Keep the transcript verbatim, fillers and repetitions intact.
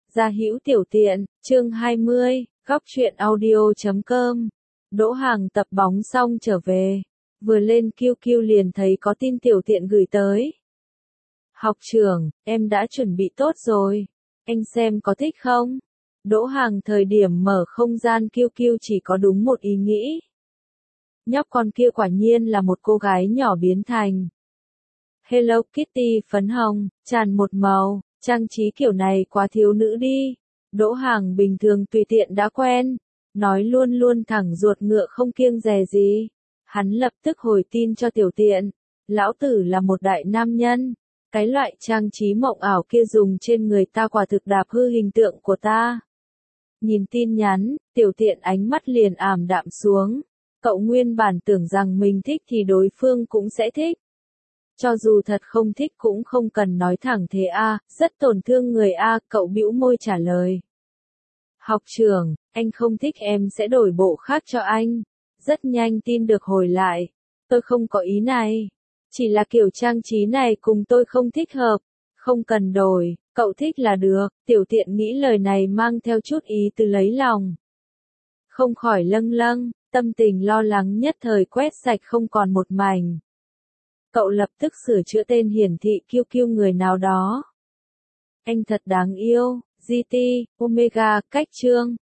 Gia hữu tiểu tiện, chương hai mươi, góc truyện audio chấm com. Đỗ Hàng tập bóng xong trở về. Vừa lên Q Q liền thấy có tin tiểu tiện gửi tới. Học trưởng, em đã chuẩn bị tốt rồi. Anh xem có thích không? Đỗ Hàng thời điểm mở không gian Q Q chỉ có đúng một ý nghĩ. Nhóc con kia quả nhiên là một cô gái nhỏ biến thành. Hello Kitty phấn hồng, tràn một màu, trang trí kiểu này quá thiếu nữ đi. Đỗ Hàng bình thường tùy tiện đã quen, nói luôn luôn thẳng ruột ngựa không kiêng dè gì. Hắn lập tức hồi tin cho tiểu tiện, lão tử là một đại nam nhân, cái loại trang trí mộng ảo kia dùng trên người ta quả thực đạp hư hình tượng của ta. Nhìn tin nhắn, tiểu tiện ánh mắt liền ảm đạm xuống, cậu nguyên bản tưởng rằng mình thích thì đối phương cũng sẽ thích. Cho dù thật không thích cũng không cần nói thẳng thế a, rất tổn thương người a, cậu bĩu môi trả lời. Học trưởng, anh không thích em sẽ đổi bộ khác cho anh. Rất nhanh tin được hồi lại. Tôi không có ý này. Chỉ là kiểu trang trí này cùng tôi không thích hợp. Không cần đổi, cậu thích là được. Tiểu tiện nghĩ lời này mang theo chút ý từ lấy lòng. Không khỏi lâng lâng, tâm tình lo lắng nhất thời quét sạch không còn một mảnh. Cậu lập tức sửa chữa tên hiển thị Q Q người nào đó. Anh thật đáng yêu, giê tê, Omega, cách chương.